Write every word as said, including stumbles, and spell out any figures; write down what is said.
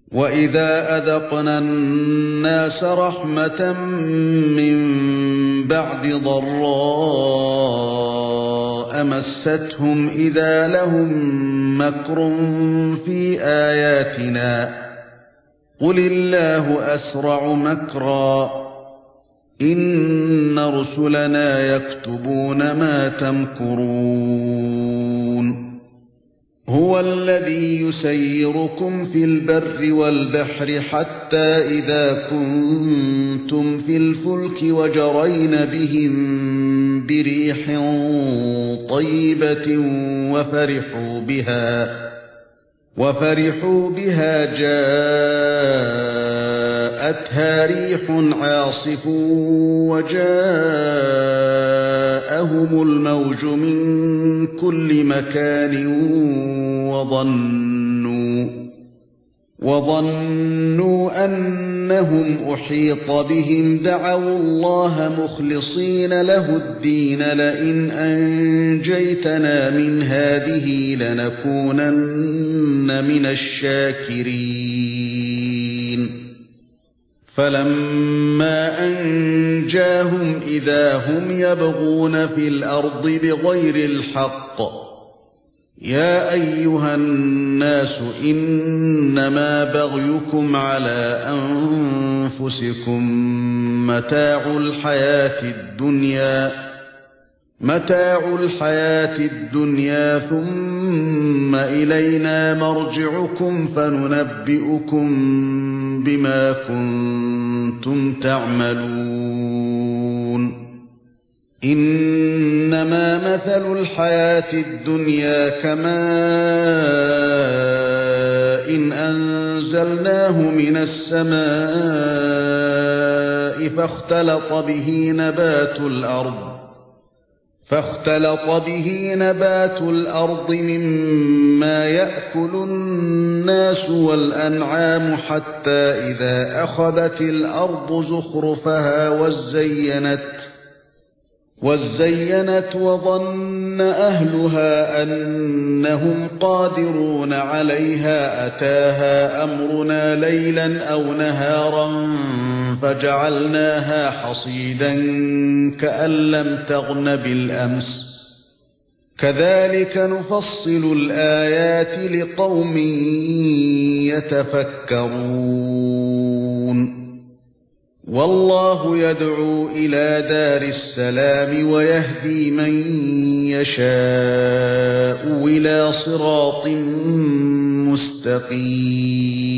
وَإِذَا أَذَقْنَا النَّاسَ رَحْمَةً مِّن بَعْدِ ضَرَّاءَ مَسَّتْهُمْ إِذَا لَهُم مَّكْرٌ فِي آيَاتِنَا قُلِ اللَّهُ أَسْرَعُ مَكْرًا إِنَّ رُسُلَنَا يَكْتُبُونَ مَا تَمْكُرُونَ هُوَ الَّذِي يُسَيِّرُكُمْ فِي الْبَرِّ وَالْبَحْرِ حَتَّى إِذَا كُنتُمْ فِي الْفُلْكِ وَجَرَيْنَ بِهِم بِرِيحٍ طَيِّبَةٍ وَفَرِحُوا بِهَا وَفَرِحُوا بِهَا جَاءَتْهَا رِيحٌ عَاصِفٌ وَجَاءَهُمُ الْمَوْجُ مِنْ كُلِّ مَكَانٍ وَظَنُّوا وَظَنُّوا أَنَّهُمْ أُحِيطَ بِهِمْ دَعَوُا اللَّهَ مُخْلِصِينَ لَهُ الدِّينَ لَئِنْ أَنْجَيْتَنَا مِنْ هَٰذِهِ لَنَكُونَنَّ مِنَ الشَّاكِرِينَ فَلَمَّا أَنْجَاهُمْ إِذَا هُمْ يَبْغُونَ فِي الْأَرْضِ بِغَيْرِ الْحَقِّ يَا أَيُّهَا النَّاسُ إِنَّمَا بَغْيُكُمْ عَلَى أَنفُسِكُم مَّتَاعُ الْحَيَاةِ الدُّنْيَا مَتَاعُ الْحَيَاةِ الدُّنْيَا ثُمَّ إِلَيْنَا مَرْجِعُكُمْ فَنُنَبِّئُكُم بِمَا كُنتُمْ تَعْمَلُونَ إِنَّمَا مَثَلُ الْحَيَاةِ الدُّنْيَا كَمَاءٍ أَنزَلْنَاهُ مِنَ السَّمَاءِ فاختلط به نبات الأرض فاختلط به نبات الأرض مما يأكل الناس والأنعام حتى إذا أخذت الأرض زخرفها وزينت وزينت وظن أهلها أنهم قادرون عليها أتاها أمرنا ليلا أو نهارا فجعلناها حصيدا كأن لم تغن بالأمس كذلك نفصل الآيات لقوم يتفكرون والله يدعو إلى دار السلام ويهدي من يشاء إلى صراط مستقيم